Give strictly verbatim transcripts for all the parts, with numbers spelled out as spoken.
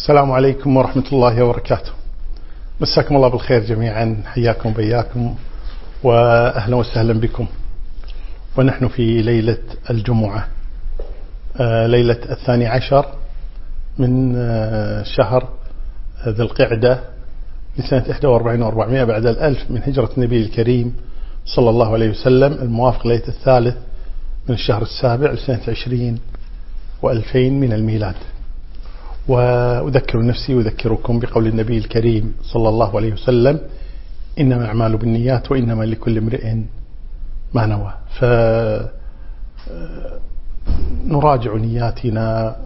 السلام عليكم ورحمة الله وبركاته. مساكم الله بالخير جميعا، حياكم بياكم وأهلا وسهلا بكم. ونحن في ليلة الجمعة، ليلة الثاني عشر من شهر ذي القعدة لسنة إحدى وأربعين وأربعمائة بعد الألف من هجرة النبي الكريم صلى الله عليه وسلم، الموافق ليلة الثالث من الشهر السابع لسنة عشرين وألفين من الميلاد. وأذكر نفسي وأذكركم بقول النبي الكريم صلى الله عليه وسلم: إنما الأعمال بالنيات وإنما لكل امرئ ما نوى. فنراجع نياتنا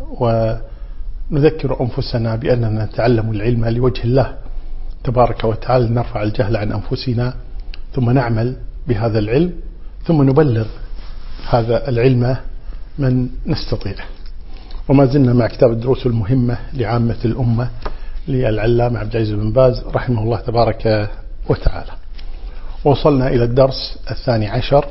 ونذكر أنفسنا بأننا نتعلم العلم لوجه الله تبارك وتعالى، نرفع الجهل عن أنفسنا، ثم نعمل بهذا العلم، ثم نبلغ هذا العلم من نستطيع. وما زلنا مع كتاب الدروس المهمة لعامة الأمة للعلامة عبد العزيز بن باز رحمه الله تبارك وتعالى. وصلنا إلى الدرس الثاني عشر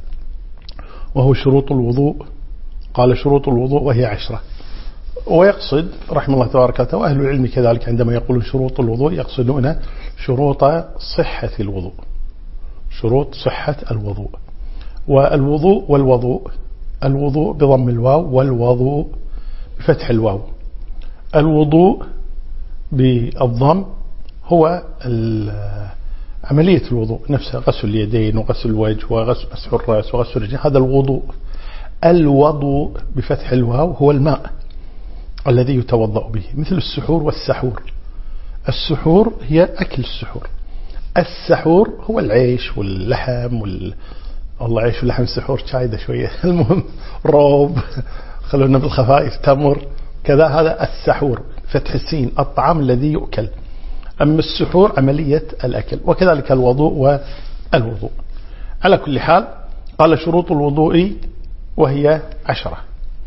وهو شروط الوضوء. قال: شروط الوضوء وهي عشرة. ويقصد رحمه الله تبارك وتعالى، وأهل العلم كذلك عندما يقولون شروط الوضوء يقصدون شروط صحة الوضوء، شروط صحة الوضوء. والوضوء والوضوء، الوضوء بضم الواو والوضوء بفتح الواو. الوضوء بالضم هو عملية الوضوء نفسها، غسل اليدين وغسل الوجه وغسل مسح الرأس وغسل الرجلين، هذا الوضوء. الوضوء بفتح الواو هو الماء الذي يتوضأ به، مثل السحور والسحور. السحور هي أكل السحور، السحور هو العيش واللحم وال... والله عيش واللحم السحور شايدة شوية المهم روب، خلونا بالخفائف، تمر كذا، هذا السحور فتح السين، الطعام الذي يؤكل. أما السحور عملية الأكل. وكذلك الوضوء والوضوء. على كل حال قال: شروط الوضوء وهي عشرة.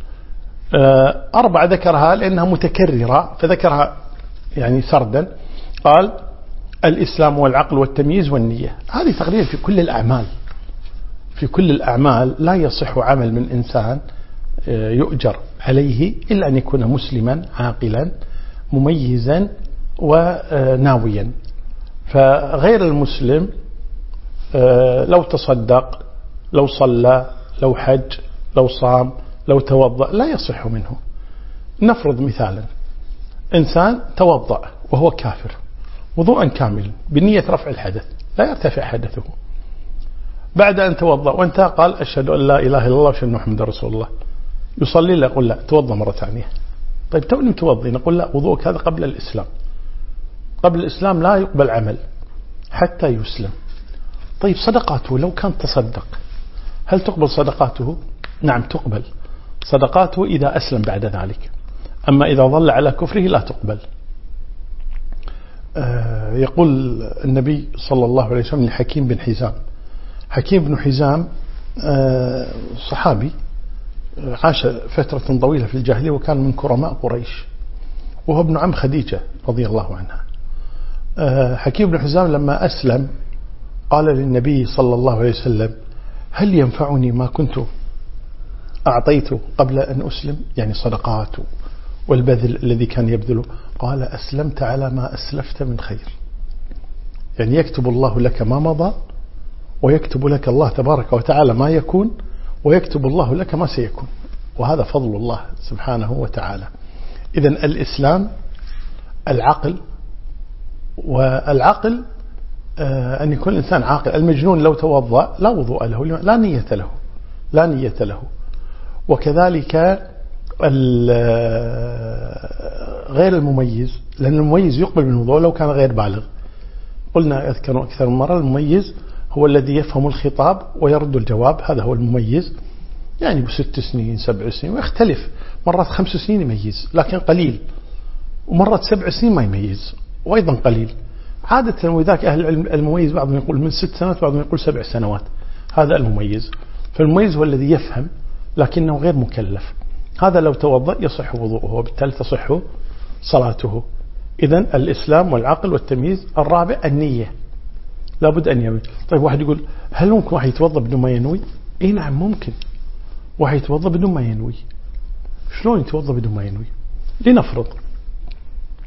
أربعة ذكرها لأنها متكررة فذكرها يعني سردا. قال: الإسلام والعقل والتمييز والنية. هذه تقريبا في كل الأعمال، في كل الأعمال لا يصح عمل من إنسان يؤجر عليه إلا أن يكون مسلما عاقلا مميزا وناويا. فغير المسلم لو تصدق، لو صلى، لو حج، لو صام، لو توضأ لا يصح منه. نفرض مثالا إنسان توضأ وهو كافر وضوءا كاملا بنية رفع الحدث، لا يرتفع حدثه. بعد أن توضأ وانتهى قال: أشهد أن لا إله إلا الله وأشهد أن محمدا رسول الله. يصلي لا، يقول: لا توضأ مرة ثانية. طيب توني متوضي، نقول: لا، وضوءك هذا قبل الإسلام، قبل الإسلام لا يقبل عمل حتى يسلم. طيب صدقاته لو كان تصدق هل تقبل صدقاته؟ نعم تقبل صدقاته إذا أسلم بعد ذلك، أما إذا ظل على كفره لا تقبل. آه يقول النبي صلى الله عليه وسلم لحكيم بن حزام. حكيم بن حزام آه صحابي عاش فترة طويلة في الجاهلية وكان من كرماء قريش، وهو ابن عم خديجة رضي الله عنها. آه حكيم بن حزام لما أسلم قال للنبي صلى الله عليه وسلم: هل ينفعني ما كنت أعطيته قبل أن أسلم؟ يعني صدقات والبذل الذي كان يبذله. قال: أسلمت على ما أسلفت من خير. يعني يكتب الله لك ما مضى، ويكتب لك الله تبارك وتعالى ما يكون، ويكتب الله لك ما سيكون، وهذا فضل الله سبحانه وتعالى. إذن الإسلام، العقل، والعقل آه أن يكون الإنسان عاقل. المجنون لو توضأ لا وضوء له، لا نية له، لا نية له. وكذلك غير المميز، لأن المميز يقبل من الوضوء لو كان غير بالغ. قلنا أذكر أكثر من مرة، المميز هو الذي يفهم الخطاب ويرد الجواب، هذا هو المميز. يعني بست سنين سبع سنين، ويختلف، مرات خمس سنين يميز لكن قليل، ومرات سبع سنين ما يميز وأيضا قليل. عادة وذاك أهل العلم المميز بعضهم يقول من ست سنوات، بعضهم يقول سبع سنوات، هذا المميز. فالمميز هو الذي يفهم لكنه غير مكلف. هذا لو توضأ يصح وضوءه وبالتالي تصح صلاته. إذن الإسلام والعقل والتمييز. الرابع النية، لابد أن ينوي. طيب واحد يقول: هل ممكن واحد يتوضأ بدون ما ينوي؟ إيه نعم ممكن واحد يتوضأ بدون ما ينوي. شلون يتوضأ بدون ما ينوي؟ لنفرض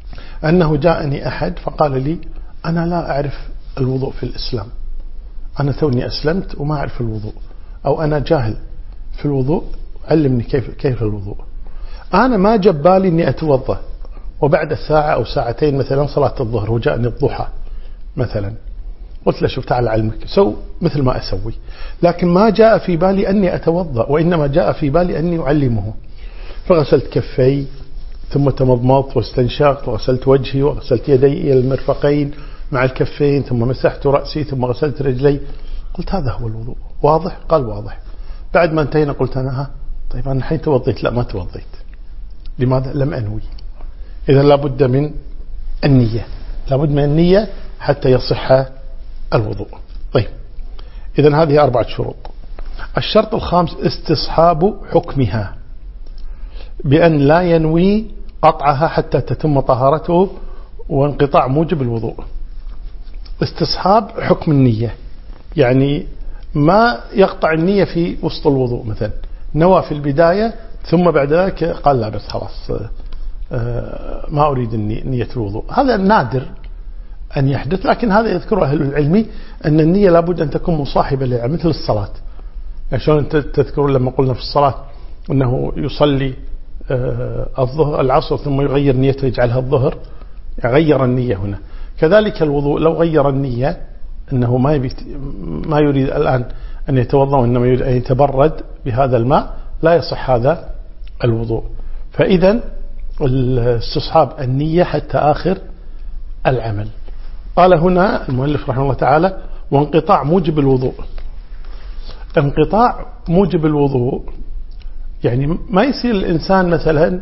أنه جاءني أحد فقال لي أنا لا أعرف الوضوء في الإسلام، أنا توني أسلمت وما أعرف الوضوء، أو أنا جاهل في الوضوء، علمني كيف كيف الوضوء. أنا ما جبالي إني أتوضأ وبعد ساعة أو ساعتين مثلا صلاة الظهر وجاءني الضحى مثلا، قلت له شوف تعال علمك، سو مثل ما أسوي، لكن ما جاء في بالي أني أتوضأ، وإنما جاء في بالي أني أعلمه. فغسلت كفي ثم تمضمضت واستنشقت وغسلت وجهي وغسلت يدي إلى المرفقين مع الكفين ثم مسحت رأسي ثم غسلت رجلي. قلت هذا هو الوضوء، واضح؟ قال واضح. بعد ما انتهينا قلت أنا ها طيب أنا الحين توضيت؟ لا ما توضيت. لماذا؟ لم أنوي. إذا لابد من النية، لابد من النية حتى يصح الوضوء. طيب إذا هذه أربعة شروط. الشرط الخامس استصحاب حكمها، بأن لا ينوي قطعها حتى تتم طهارته وانقطاع موجب الوضوء. استصحاب حكم النية يعني ما يقطع النية في وسط الوضوء، مثلا نوى في البداية ثم بعد ذلك قال لا بس خلاص ما أريد نية الوضوء. هذا نادر أن يحدث، لكن هذا يذكر أهل العلم أن النية لابد أن تكون مصاحبة لها مثل الصلاة. يعني شلون تذكرون لما قلنا في الصلاة أنه يصلي الظهر العصر ثم يغير نيته يجعلها الظهر، يغير النية هنا. كذلك الوضوء لو غير النية أنه ما يبي ما يريد الآن أن يتوضأ وإنما يريد أن يتبرد بهذا الماء لا يصح هذا الوضوء. فإذا استصحاب النية حتى آخر العمل. قال هنا المؤلف رحمه الله تعالى وانقطاع موجب الوضوء. انقطاع موجب الوضوء يعني ما يصير الإنسان مثلا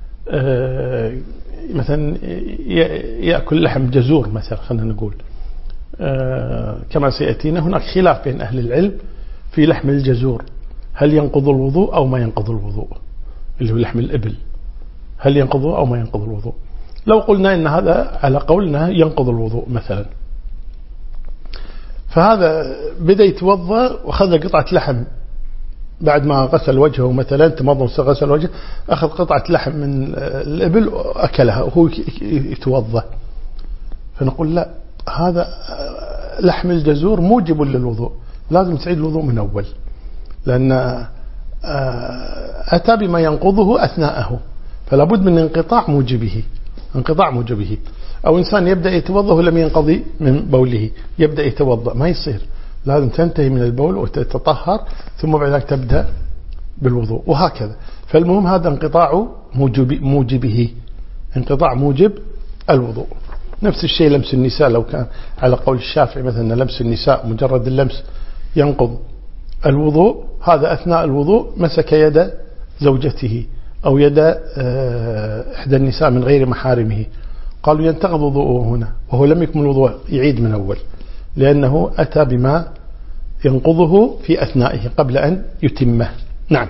مثلا يأكل لحم جزور مثلا، خلينا نقول كما سيأتينا هناك خلاف بين أهل العلم في لحم الجزور، هل ينقض الوضوء أو ما ينقض الوضوء، اللي هو لحم الإبل، هل ينقضه أو ما ينقض الوضوء. لو قلنا إن هذا على قولنا ينقض الوضوء مثلا، فهذا بدأ يتوضأ وأخذ قطعة لحم بعد ما غسل وجهه مثلا، تمضمض غسل وجهه، أخذ قطعة لحم من الإبل وأكلها وهو يتوضأ، فنقول لا، هذا لحم الجزور موجب للوضوء، لازم تعيد الوضوء من أول، لأن أتى بما ينقضه أثناءه، فلا بد من انقطاع موجبه، انقطاع موجبه. أو إنسان يبدأ يتوضأ ولم ينقضي من بوله، يبدأ يتوضأ، ما يصير، لازم تنتهي من البول وتتطهر ثم بعد ذلك تبدأ بالوضوء، وهكذا. فالمهم هذا انقطاع موجب موجبه، انقطاع موجب الوضوء. نفس الشيء لمس النساء، لو كان على قول الشافعي مثلا لمس النساء مجرد اللمس ينقض الوضوء، هذا أثناء الوضوء مسك يد زوجته أو يد إحدى النساء من غير محارمه، قالوا ينتقض وضوءه هنا وهو لم يكمل وضوء، يعيد من أول، لأنه أتى بما ينقضه في أثنائه قبل أن يتمه. نعم.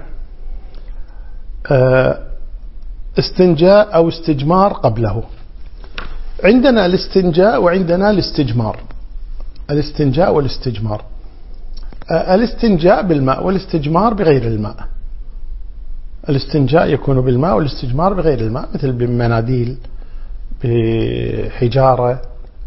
استنجاء أو استجمار قبله. عندنا الاستنجاء وعندنا الاستجمار. الاستنجاء والاستجمار، الاستنجاء بالماء والاستجمار بغير الماء. الاستنجاء يكون بالماء والاستجمار بغير الماء، مثل بمناديل، بحجارة،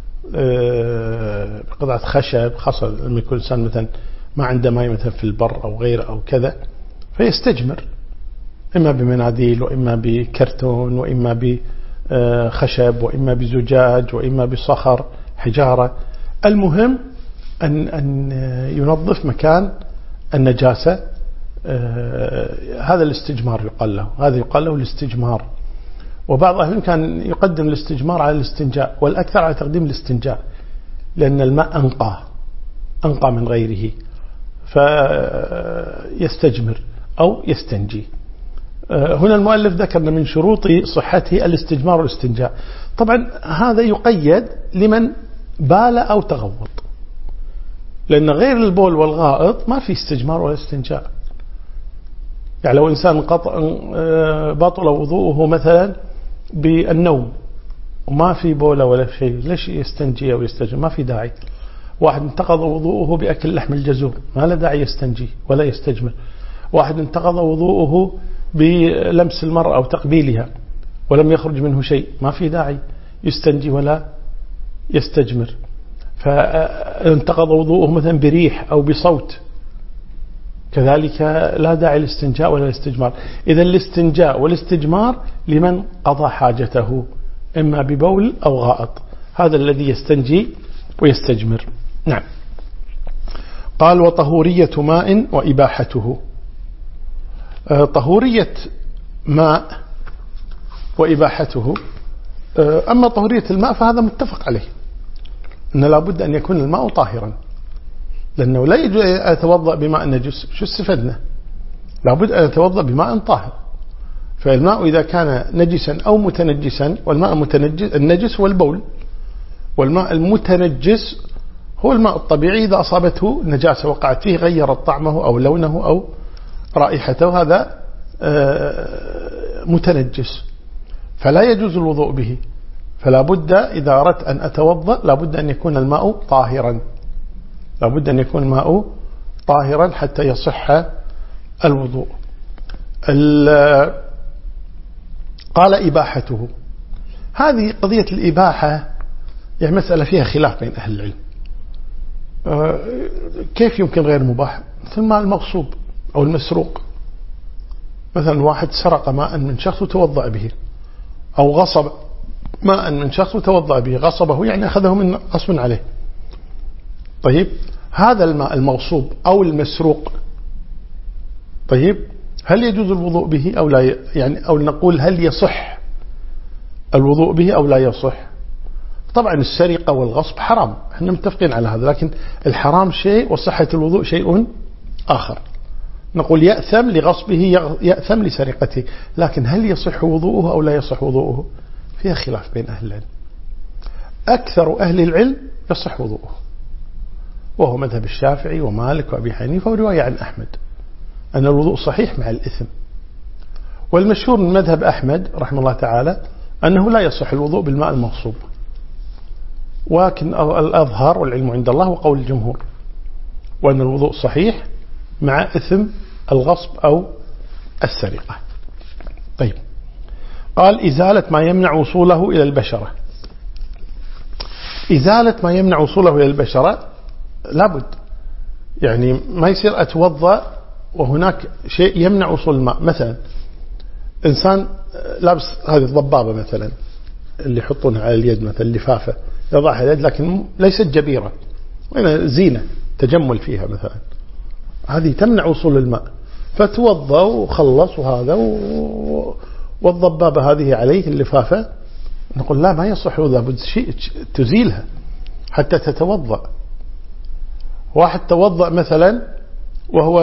بقطعة خشب، خاصة لما يكون الإنسان مثلا ما عنده ماء مثلا في البر أو غيره أو كذا، فيستجمر إما بمناديل وإما بكرتون وإما بخشب وإما بزجاج وإما بصخر حجارة. المهم أن أن ينظف مكان النجاسة. هذا الاستجمار يقال له، هذا يقال له الاستجمار. وبعض أهلهم كان يقدم الاستجمار على الاستنجاء، والأكثر على تقديم الاستنجاء، لأن الماء أنقى أنقى من غيره، فيستجمر أو يستنجي. هنا المؤلف ذكر من شروط صحته الاستجمار والاستنجاء. طبعا هذا يقيد لمن بال أو تغوط، لأن غير البول والغائط ما في استجمار ولا استنجاء. يعني لو إنسان بطل وضوءه مثلا بالنوم وما في بوله ولا شيء، ليش يستنجي أو يستجمر؟ ما في داعي. واحد انتقض وضوءه بأكل لحم الجزور، ما له داعي يستنجي ولا يستجمر. واحد انتقض وضوءه بلمس المرأة أو تقبيلها ولم يخرج منه شيء، ما في داعي يستنجي ولا يستجمر. فانتقض وضوءه مثلا بريح أو بصوت، كذلك لا داعي للاستنجاء ولا الاستجمار. إذا الاستنجاء والاستجمار لمن قضى حاجته إما ببول أو غائط، هذا الذي يستنجي ويستجمر. نعم. قال وطهورية ماء وإباحته. طهورية ماء وإباحته، أما طهورية الماء فهذا متفق عليه، أن لا بد أن يكون الماء طاهرا، لأنه لا يجوز أن يتوضأ بماء نجس. شو استفدنا؟ لا بد أن يتوضأ بماء طاهر. فالماء إذا كان نجسا أو متنجسا، والماء المتنجس النجس هو البول، والماء المتنجس هو الماء الطبيعي إذا أصابته نجاسة وقعت فيه غيرت طعمه أو لونه أو رائحته، هذا متنجس فلا يجوز الوضوء به. فلا بد إذا أردت أن أتوضأ لا بد أن يكون الماء طاهرا، لا بد أن يكون الماء طاهرا حتى يصح الوضوء. قال إباحته، هذه قضية الإباحة يعني مسألة فيها خلاف بين أهل العلم. كيف يمكن غير مباح؟ مثل الماء المغصوب أو المسروق، مثلا واحد سرق ماء من شخص وتوضأ به، أو غصب ماء من شخص وتوضأ به، غصبه يعني أخذه من غصب عليه. طيب هذا الماء المغصوب أو المسروق، طيب هل يجوز الوضوء به أو لا؟ يعني أو نقول هل يصح الوضوء به أو لا يصح؟ طبعا السرقة والغصب حرام، احنا متفقين على هذا، لكن الحرام شيء وصحة الوضوء شيء آخر. نقول يأثم لغصبه يأثم لسرقته، لكن هل يصح وضوءه أو لا يصح وضوءه؟ فيها خلاف بين أهل العلم. أكثر أهل العلم يصح وضوءه، وهو مذهب الشافعي ومالك وأبي حنيفة ورواية عن أحمد أن الوضوء صحيح مع الإثم. والمشهور من مذهب أحمد رحمه الله تعالى أنه لا يصح الوضوء بالماء المغصوب، ولكن الأظهر والعلم عند الله وقول الجمهور، وأن الوضوء صحيح مع إثم الغصب أو السرقة. طيب قال إزالة ما يمنع وصوله إلى البشرة. إزالة ما يمنع وصوله إلى البشرة لابد، يعني ما يصير أتوضأ وهناك شيء يمنع وصول الماء. مثلا إنسان لابس هذه الضبابة مثلا اللي يحطونها على اليد، مثلا اللفافة يضعها على اليد لكن ليست جبيرة، وين زينة تجمل فيها مثلا، هذه تمنع وصول الماء، فتوضأ وخلص وهذا و... والضبابة هذه عليه اللفافة، نقول لا ما يصح، لابد شيء تزيلها حتى تتوضأ. واحد توضأ مثلا وهو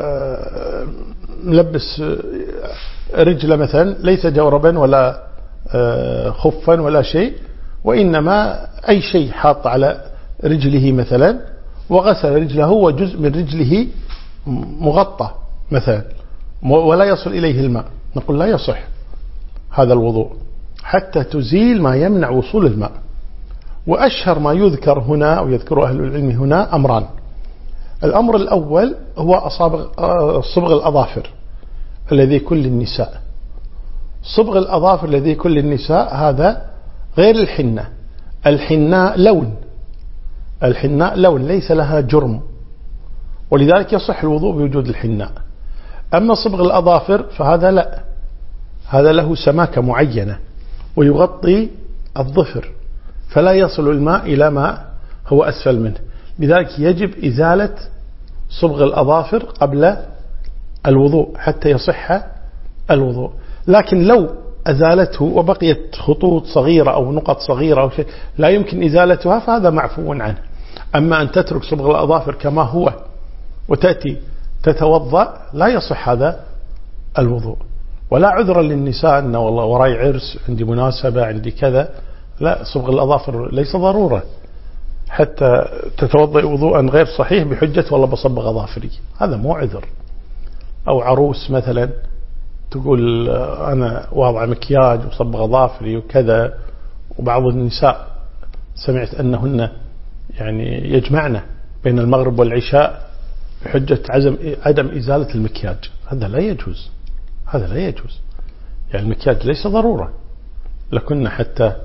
ملبس رجله مثلا ليس جوربا ولا خفا ولا شيء، وإنما أي شيء حاط على رجله مثلا، وغسل رجله وجزء من رجله مغطى مثلا ولا يصل إليه الماء، نقول لا يصح هذا الوضوء حتى تزيل ما يمنع وصول الماء. وأشهر ما يذكر هنا أو يذكر أهل العلم هنا أمران. الأمر الأول هو أصابغ صبغ الأظافر الذي يكون للنساء. صبغ الأظافر الذي يكون للنساء هذا غير الحنة. الحناء لون، الحناء لون ليس لها جرم، ولذلك يصح الوضوء بوجود الحناء. أما صبغ الأظافر فهذا لا، هذا له سماكة معينة ويغطي الظفر فلا يصل الماء إلى ما هو أسفل منه، لذلك يجب إزالة صبغ الأظافر قبل الوضوء حتى يصح الوضوء. لكن لو أزالته وبقيت خطوط صغيرة أو نقط صغيرة أو شيء لا يمكن إزالتها فهذا معفو عنه. أما أن تترك صبغ الأظافر كما هو وتأتي تتوضأ لا يصح هذا الوضوء. ولا عذرا للنساء أن والله وراي عرس، عندي مناسبة، عندي كذا، لا، صبغ الأظافر ليس ضرورة حتى تتوضأ وضوءا غير صحيح بحجة والله بصبغ أظافري، هذا مو عذر. أو عروس مثلا تقول أنا واضع مكياج وصبغ أظافري وكذا، وبعض النساء سمعت أنهن يعني يجمعن بين المغرب والعشاء بحجة عدم إزالة المكياج، هذا لا يجوز، هذا لا يجوز. يعني المكياج ليس ضرورة لكن حتى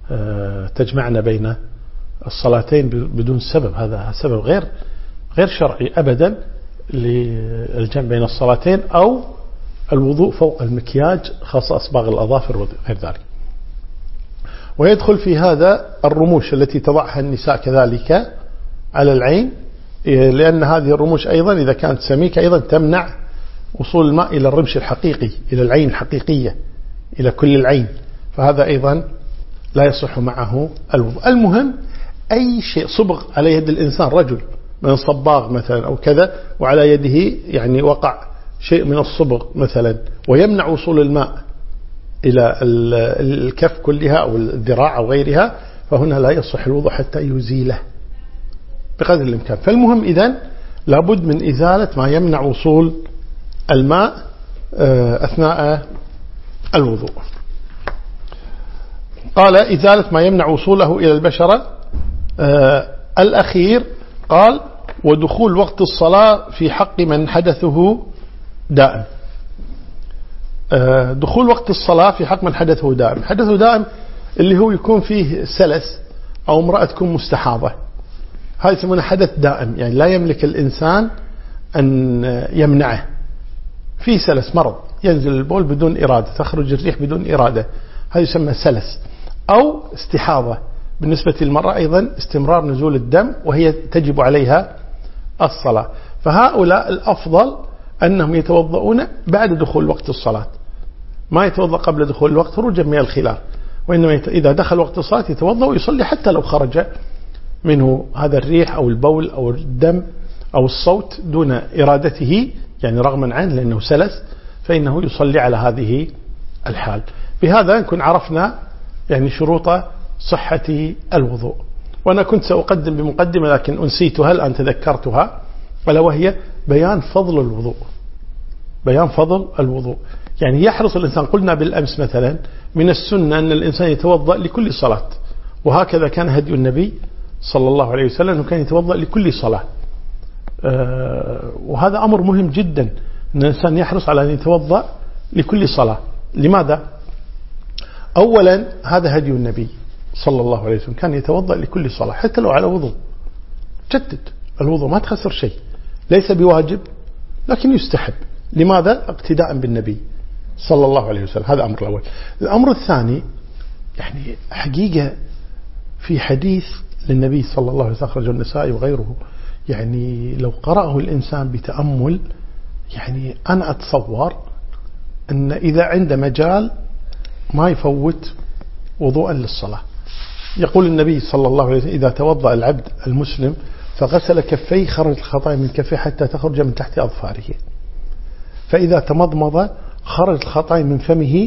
تجمعنا بين الصلاتين بدون سبب. هذا سبب غير غير شرعي أبدا للجمع بين الصلاتين، أو الوضوء فوق المكياج خاصة أصباغ الأظافر وغير ذلك. ويدخل في هذا الرموش التي تضعها النساء كذلك على العين، لأن هذه الرموش أيضا إذا كانت سميكة أيضا تمنع وصول الماء إلى الرمش الحقيقي، إلى العين الحقيقية، إلى كل العين، فهذا أيضا لا يصح معه الوضوء. المهم أي شيء صبغ على يد الإنسان، رجل من صباغ مثلا أو كذا، وعلى يده يعني وقع شيء من الصبغ مثلا ويمنع وصول الماء إلى الكف كلها أو الذراع أو غيرها، فهنا لا يصح الوضوء حتى يزيله بقدر الإمكان. فالمهم إذن لابد من إزالة ما يمنع وصول الماء أثناء الوضوء. قال إزالة ما يمنع وصوله إلى البشرة. الأخير قال ودخول وقت الصلاة في حق من حدثه دائم. دخول وقت الصلاة في حق من حدثه دائم، حدثه دائم اللي هو يكون فيه سلس أو امرأة تكون مستحاضة، هذا يسمونه حدث دائم، يعني لا يملك الإنسان أن يمنعه. في سلس مرض، ينزل البول بدون إرادة، تخرج الريح بدون إرادة، هذا يسمى سلس. أو استحاضة بالنسبة للمرأة أيضا استمرار نزول الدم وهي تجب عليها الصلاة. فهؤلاء الأفضل أنهم يتوضؤون بعد دخول وقت الصلاة، ما يتوضأ قبل دخول الوقت خروجا من الخلاف، وإنما إذا دخل وقت الصلاة يتوضأ ويصلي حتى لو خرج منه هذا الريح أو البول أو الدم أو الصوت دون إرادته، يعني رغما عنه لأنه سلس، فإنه يصلي على هذه الحال. بهذا نكون عرفنا يعني شروط صحة الوضوء. وأنا كنت سأقدم بمقدمة لكن أنسيتها الآن تذكرتها، ألا وهي بيان فضل الوضوء. بيان فضل الوضوء يعني يحرص الإنسان، قلنا بالأمس مثلا من السنة أن الإنسان يتوضأ لكل صلاة، وهكذا كان هدي النبي صلى الله عليه وسلم أنه كان يتوضأ لكل صلاة. أه وهذا أمر مهم جدا أن الإنسان يحرص على أن يتوضأ لكل صلاة. لماذا؟ أولا هذا هدي النبي صلى الله عليه وسلم، كان يتوضأ لكل صلاة حتى لو على وضوء، جدد الوضوء ما تخسر شيء، ليس بواجب لكن يستحب. لماذا؟ اقتداء بالنبي صلى الله عليه وسلم. هذا أمر الأول. الأمر الثاني يعني حقيقة في حديث للنبي صلى الله عليه وسلم أخرجه النسائي وغيره، يعني لو قرأه الإنسان بتأمل يعني أنا أتصور أن إذا عنده مجال ما يفوت وضوءا للصلاة. يقول النبي صلى الله عليه وسلم إذا توضأ العبد المسلم فغسل كفيه خرج الخطايا من كفيه حتى تخرج من تحت أظفاره، فإذا تمضمض خرج الخطايا من فمه،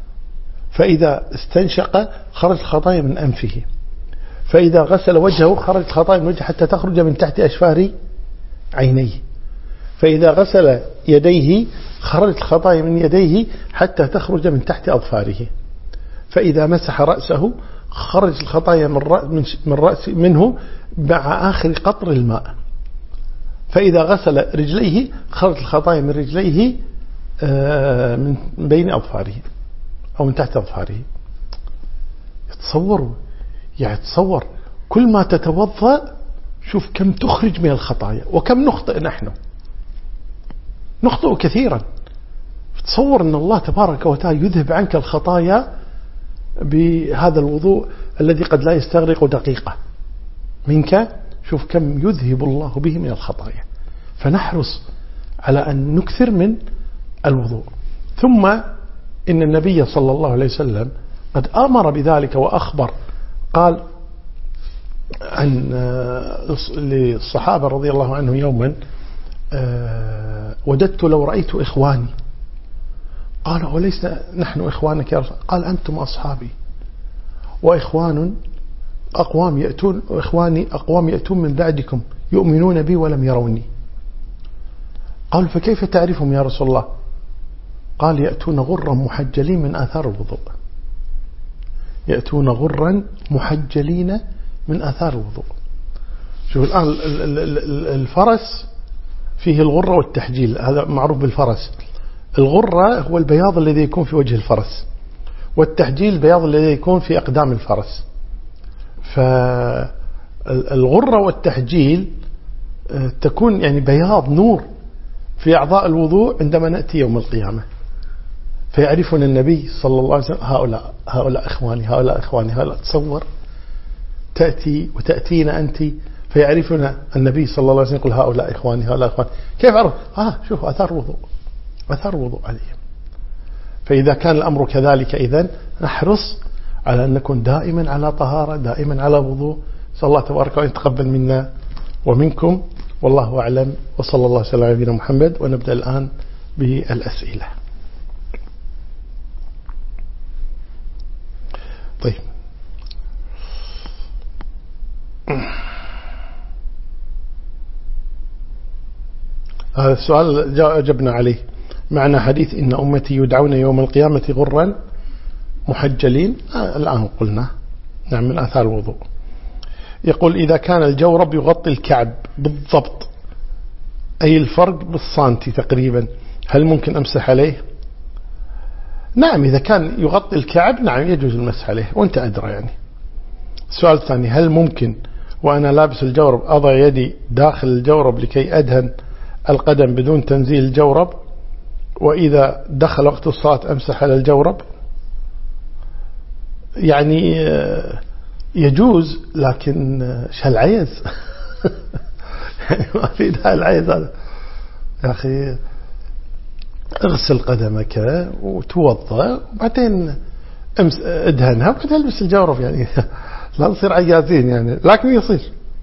فإذا استنشق خرج الخطايا من أنفه، فإذا غسل وجهه خرج الخطايا من وجهه حتى تخرج من تحت أشفار عينيه، فإذا غسل يديه خرج الخطايا من يديه حتى تخرج من تحت أظفاره، فإذا مسح رأسه خرج الخطايا من رأس منه مع آخر قطر الماء، فإذا غسل رجليه خرج الخطايا من رجليه من بين أظفاره أو من تحت أظفاره. تصوروا يعني تصور كل ما تتوضأ شوف كم تخرج من الخطايا، وكم نخطئ نحن، نخطئ كثيرا. تصور أن الله تبارك وتعالى يذهب عنك الخطايا بهذا الوضوء الذي قد لا يستغرق دقيقة منك، شوف كم يذهب الله به من الخطايا. فنحرص على أن نكثر من الوضوء. ثم إن النبي صلى الله عليه وسلم قد أمر بذلك وأخبر، قال عن للصحابة رضي الله عنهم يوما وددت لو رأيت إخواني، قال وليس نحن إخوانك يا رسول، قال أنتم أصحابي، وإخوان أقوام يأتون إخواني أقوام يأتون من بعدكم يؤمنون بي ولم يروني. قال فكيف تعرفهم يا رسول الله؟ قال يأتون غرا محجلين من آثار الوضوء، يأتون غرا محجلين من آثار الوضوء. شوف الآن الفرس فيه الغرة والتحجيل، هذا معروف بالفرس. الغرة هو البياض الذي يكون في وجه الفرس، والتحجيل البياض الذي يكون في أقدام الفرس. فالغرة والتحجيل تكون يعني بياض نور في أعضاء الوضوء عندما نأتي يوم القيامة، فيعرفنا النبي صلى الله عليه وسلم هؤلاء هؤلاء إخواني هؤلاء إخواني هؤلاء. تصور تأتي وتأتينا أنت فيعرفنا النبي صلى الله عليه وسلم يقول هؤلاء إخواني هؤلاء إخواني. كيف عرف؟ آه شوفوا أثار وضوء أثار وضوء عليهم. فإذا كان الأمر كذلك إذن نحرص على أن نكون دائما على طهارة دائما على وضوء. صلى الله تبارك وتعالى يتقبل منا ومنكم، والله أعلم، وصلى الله وسلم على نبينا محمد. ونبدأ الآن بالأسئلة. طيب، هذا السؤال أجبنا عليه. معنى حديث إن أمتي يدعون يوم القيامة غرا محجلين، آه الآن قلنا نعم من آثار الوضوء. يقول إذا كان الجورب يغطي الكعب بالضبط أي الفرق بالسانتي تقريبا، هل ممكن أمسح عليه؟ نعم إذا كان يغطي الكعب نعم يجوز المسح عليه وانت أدرى يعني. السؤال الثاني، هل ممكن وأنا لابس الجورب أضع يدي داخل الجورب لكي أدهن القدم بدون تنزيل الجورب، وإذا دخل وقت الصلاة أمسح على الجورب؟ يعني يجوز، لكن شو العيز يعني ما في داعي العيز هذا يا أخي. اغسل قدمك وتوضأ وبعدين ادهنها وبعدين البس الجورب، يعني لا نصير عيازين يعني، لكن يصير.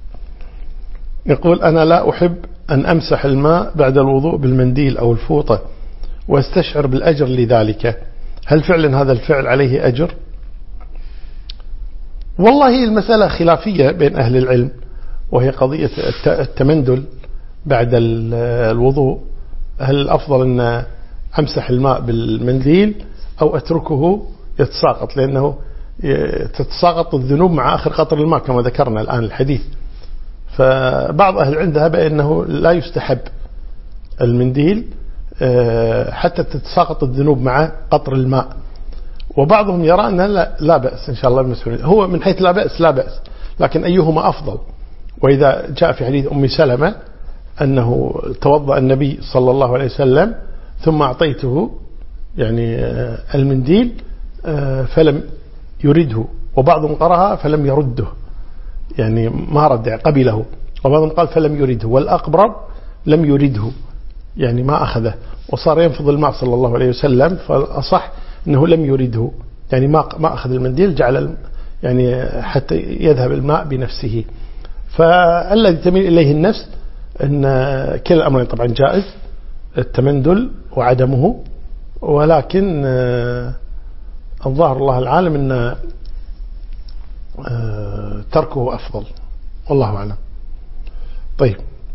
يقول أنا لا أحب أن أمسح الماء بعد الوضوء بالمنديل أو الفوطة واستشعر بالأجر لذلك، هل فعلا هذا الفعل عليه أجر؟ والله المسألة خلافية بين أهل العلم، وهي قضية التمندل بعد الوضوء. هل الأفضل أن أمسح الماء بالمنديل أو أتركه يتساقط، لأنه تتساقط الذنوب مع آخر قطر الماء كما ذكرنا الآن الحديث. فبعض أهل العلم ذهب أنه لا يستحب المنديل حتى تتساقط الذنوب مع قطر الماء، وبعضهم يرى أنه لا, لا بأس إن شاء الله المسؤولين. هو من حيث لا بأس لا بأس، لكن أيهما أفضل؟ وإذا جاء في حديث أم سلمة أنه توضأ النبي صلى الله عليه وسلم ثم أعطيته يعني المنديل فلم يرده، وبعضهم قرأها فلم يرده يعني ما رد قبله، وبعضهم قال فلم يرده، والأقرب لم يرده يعني ما أخذه وصار ينفض الماء صلى الله عليه وسلم. فالأصح أنه لم يرده يعني ما ما أخذ المنديل، جعل يعني حتى يذهب الماء بنفسه. فالذي تميل إليه النفس أن كلا الأمرين طبعا جائز، التمندل وعدمه، ولكن الظاهر الله العالم أن تركه أفضل، والله أعلم. طيب،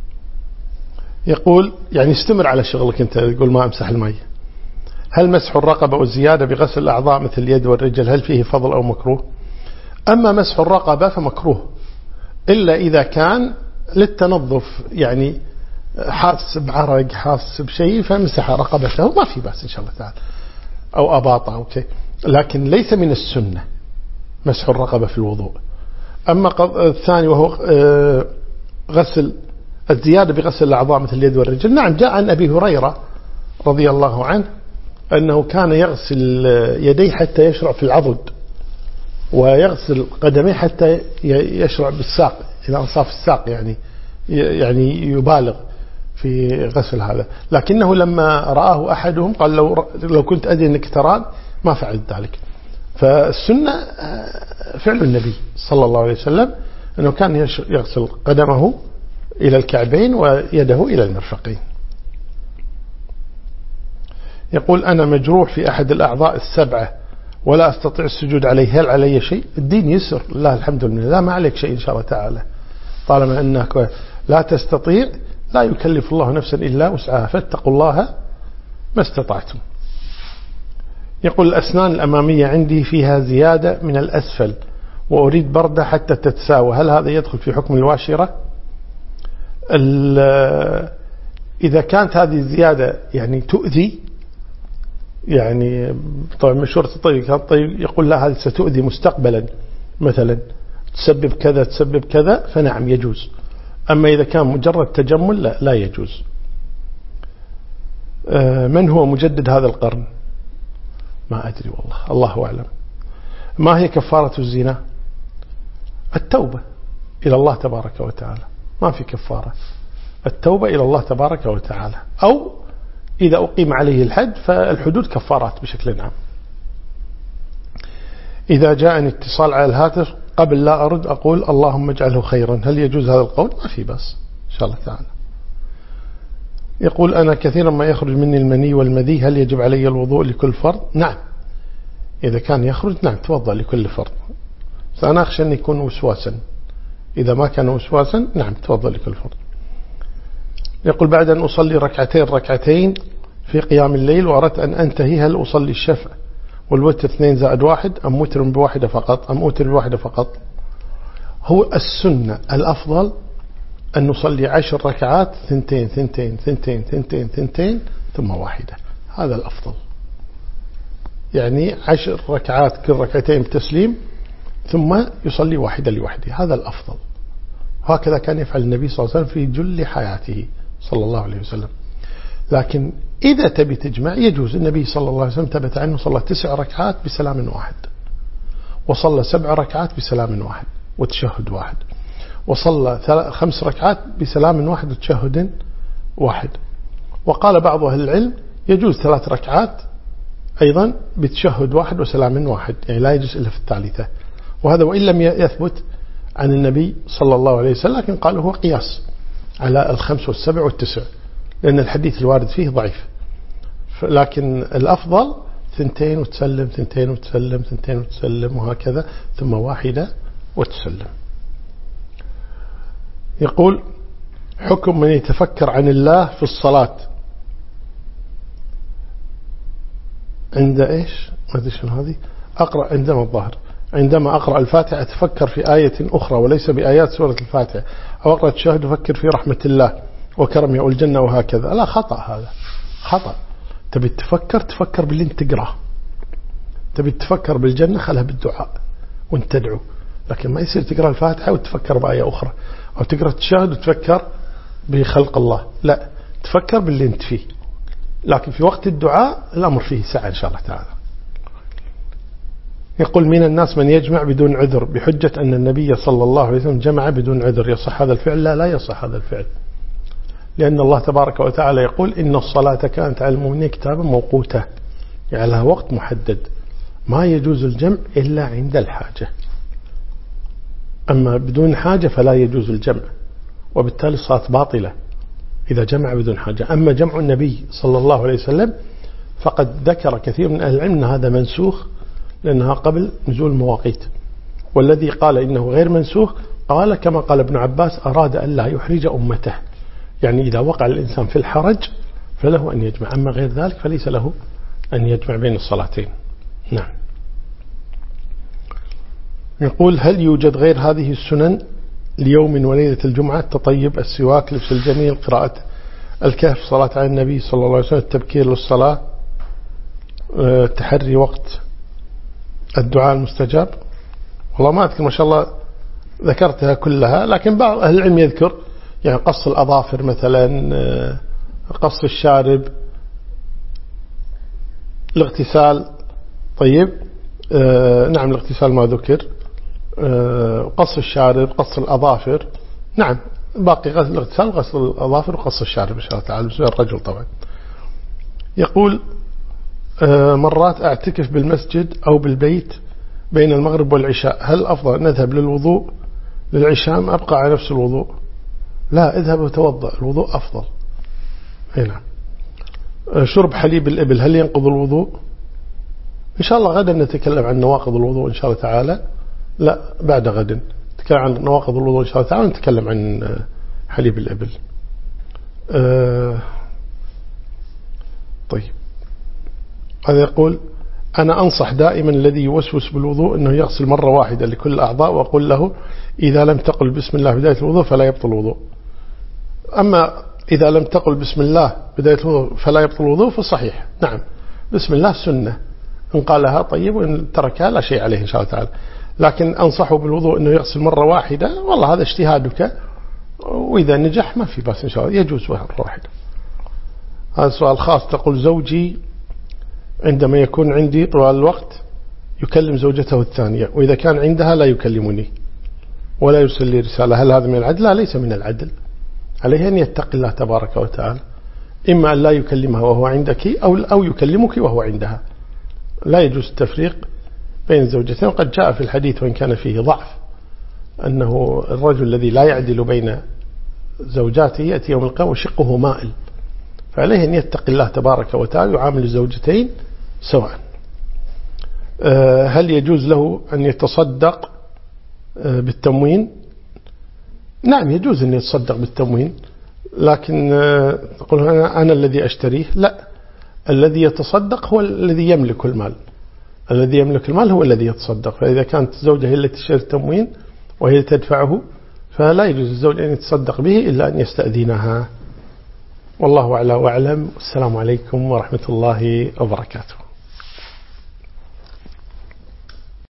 يقول يعني استمر على شغلك أنت، يقول ما أمسح الماء. هل مسح الرقبة والزيادة بغسل الأعضاء مثل اليد والرجل هل فيه فضل أو مكروه؟ أما مسح الرقبة فمكروه، إلا إذا كان للتنظف، يعني حاس بعرق حاس بشيء فمسح رقبته ما في بأس إن شاء الله تعالى، أو أباطة أو كي، لكن ليس من السنة مسح الرقبة في الوضوء. أما الثاني وهو غسل الزيادة بغسل الأعضاء مثل اليد والرجل، نعم جاء عن أبي هريرة رضي الله عنه أنه كان يغسل يديه حتى يشرع في العضد، ويغسل قدميه حتى يشرع بالساق إلى أنصاف الساق، يعني يعني يبالغ في غسل هذا. لكنه لما رآه أحدهم قال لو لو كنت أدري أنك تران ما فعلت ذلك. فالسنة فعل النبي صلى الله عليه وسلم أنه كان يغسل قدمه إلى الكعبين ويده إلى المرفقين. يقول أنا مجروح في أحد الأعضاء السبعة ولا أستطيع السجود عليه، هل علي شيء؟ الدين يسر، لا الحمد لله، لا ما عليك شيء إن شاء الله تعالى، طالما أنك لا تستطيع لا يكلف الله نفسا إلا وسعها، فاتقوا الله ما استطعتم. يقول الأسنان الأمامية عندي فيها زيادة من الأسفل وأريد بردة حتى تتساوى، هل هذا يدخل في حكم الواشرة؟ إذا كانت هذه الزيادة يعني تؤذي، يعني طبعا مشورة الطبيب كان الطبيب يقول لا هذه ستؤذي مستقبلا، مثلا تسبب كذا تسبب كذا فنعم يجوز. أما إذا كان مجرد تجمل لا, لا يجوز. من هو مجدد هذا القرن؟ ما أدري والله، الله أعلم. ما هي كفارة الزنا؟ التوبة إلى الله تبارك وتعالى، ما في كفارة، التوبة إلى الله تبارك وتعالى، أو إذا أقيم عليه الحد فالحدود كفارات بشكل عام. إذا جاءني اتصال على الهاتف قبل لا أرد أقول اللهم اجعله خيرا، هل يجوز هذا القول؟ ما في بس إن شاء الله تعالى. يقول أنا كثيرا ما يخرج مني المني والمذي، هل يجب علي الوضوء لكل فرض؟ نعم، إذا كان يخرج نعم توضأ لكل فرض، فأنا أخشى أن يكون وسواسا، إذا ما كان وسواسا نعم توضأ لكل فرض. يقول بعد أن أصلي ركعتين ركعتين في قيام الليل وأردت أن أنتهي، هل أصلي الشفع والوتر اثنين زائد واحد أم وتر بواحدة فقط أم وتر بواحدة فقط؟ هو السنة الأفضل أن نصلي عشر ركعات ثنتين ثنتين ثنتين ثنتين ثنتين ثم واحدة، هذا الأفضل. يعني عشر ركعات كل ركعتين بتسليم ثم يصلي واحدة لوحده، هذا الأفضل. هكذا كان يفعل النبي صلى الله عليه وسلم في جل حياته صلى الله عليه وسلم. لكن إذا تبي تجمع يجوز. النبي صلى الله عليه وسلم ثبت عنه صلى تسع ركعات بسلام واحد، وصلى سبع ركعات بسلام واحد وتشهد واحد، وصلى خمس ركعات بسلام واحد وتشهد واحد. وقال بعض أهل العلم يجوز ثلاث ركعات أيضا بتشهد واحد وسلام واحد، يعني لا يجوز إلا في الثالثة. وهذا وإن لم يثبت عن النبي صلى الله عليه وسلم، لكن قال هو قياس على الخمس والسبع والتسع، لأن الحديث الوارد فيه ضعيف. لكن الأفضل ثنتين وتسلم ثنتين وتسلم ثنتين وتسلم وهكذا ثم واحدة وتسلم. يقول حكم من يتفكر عن الله في الصلاة عند إيش ما أدري شنو هذه، أقرأ عندما الظهر عندما أقرأ الفاتحة أتفكر في آية أخرى وليس بآيات سورة الفاتحة، أو أقرأ التشهد أفكر في رحمة الله وكرمه والجنة وهكذا. لا، خطأ، هذا خطأ. تبي تفكر تفكر باللي انت تقرأه، تبي تفكر بالجنة خلها بالدعاء وانت تدعو، لكن ما يصير تقرأ الفاتحة وتفكر بآية أخرى، أو تقرأ التشهد وتفكر بخلق الله. لا، تفكر باللي انت فيه، لكن في وقت الدعاء الأمر فيه سعة إن شاء الله تعالى. يقول من الناس من يجمع بدون عذر بحجة أن النبي صلى الله عليه وسلم جمع بدون عذر، يصح هذا الفعل؟ لا، لا يصح هذا الفعل، لأن الله تبارك وتعالى يقول إن الصلاة كانت على المؤمنين كتابا موقوتا، يعني لها وقت محدد، ما يجوز الجمع إلا عند الحاجة، أما بدون حاجة فلا يجوز الجمع، وبالتالي الصلاة باطلة إذا جمع بدون حاجة. أما جمع النبي صلى الله عليه وسلم فقد ذكر كثير من أهل العلم أن هذا منسوخ، لأنها قبل نزول المواقيت، والذي قال إنه غير منسوخ قال كما قال ابن عباس أراد أن لا يحرج أمته، يعني إذا وقع الإنسان في الحرج فله أن يجمع، أما غير ذلك فليس له أن يجمع بين الصلاتين. نعم. يقول هل يوجد غير هذه السنن ليوم وليلة الجمعة؟ التطيب، السواك، لبس الجميل، قراءة الكهف، صلاة على النبي صلى الله عليه وسلم، التبكير للصلاة، تحري وقت الدعاء المستجاب. والله ما أذكر، ما شاء الله ذكرتها كلها، لكن بعض أهل العلم يذكر يعني قص الأظافر مثلا، قص الشارب، الاغتسال. طيب آه نعم الاغتسال ما ذكر، آه قص الشارب، قص الأظافر، نعم باقي غسل الاغتسال، غسل الأظافر وقص الشارب إن شاء الله تعالى بالنسبة للرجل طبعا. يقول آه مرات أعتكف بالمسجد أو بالبيت بين المغرب والعشاء، هل أفضل نذهب للوضوء للعشاء أم أبقى على نفس الوضوء؟ لا، اذهب وتوضأ، الوضوء أفضل. هنا شرب حليب الإبل هل ينقض الوضوء؟ إن شاء الله غدا نتكلم عن نواقض الوضوء إن شاء الله تعالى، لا بعد غد نتكلم عن نواقض الوضوء إن شاء الله تعالى، نتكلم عن حليب الإبل. أه طيب هذا يقول أنا أنصح دائما الذي يوسوس بالوضوء أنه يغسل مرة واحدة لكل الأعضاء، وأقول له إذا لم تقل بسم الله بداية الوضوء فلا يبطل الوضوء. أما إذا لم تقل بسم الله بداية الوضوء فلا يبطل الوضوء فصحيح، نعم بسم الله سنة، إن قالها طيب وإن تركها لا شيء عليه إن شاء الله تعالى. لكن أنصحه بالوضوء أنه يغسل مرة واحدة، والله هذا اجتهادك، وإذا نجح ما في بس إن شاء الله يجوز مرة واحدة. هذا سؤال خاص. تقول زوجي عندما يكون عندي طوال الوقت يكلم زوجته الثانية، وإذا كان عندها لا يكلمني ولا يرسل لي رسالة، هل هذا من العدل؟ لا، ليس من العدل. عليه أن يتقي الله تبارك وتعالى، إما أن لا يكلمها وهو عندك أو أو يكلمك وهو عندها. لا يجوز التفريق بين الزوجتين. وقد جاء في الحديث وإن كان فيه ضعف أنه الرجل الذي لا يعدل بين زوجاته يأتي يوم القيامة وشقه مائل، فعليه أن يتقي الله تبارك وتعالى يعامل الزوجتين سواء. هل يجوز له أن يتصدق بالتموين؟ نعم يجوز أن يتصدق بالتموين، لكن تقول أنا, أنا الذي أشتريه؟ لا، الذي يتصدق هو الذي يملك المال، الذي يملك المال هو الذي يتصدق. فإذا كانت الزوجة هي التي تشتري التموين وهي تدفعه فلا يجوز الزوج أن يتصدق به إلا أن يستأذنها. والله أعلى وأعلم. والسلام عليكم ورحمة الله وبركاته.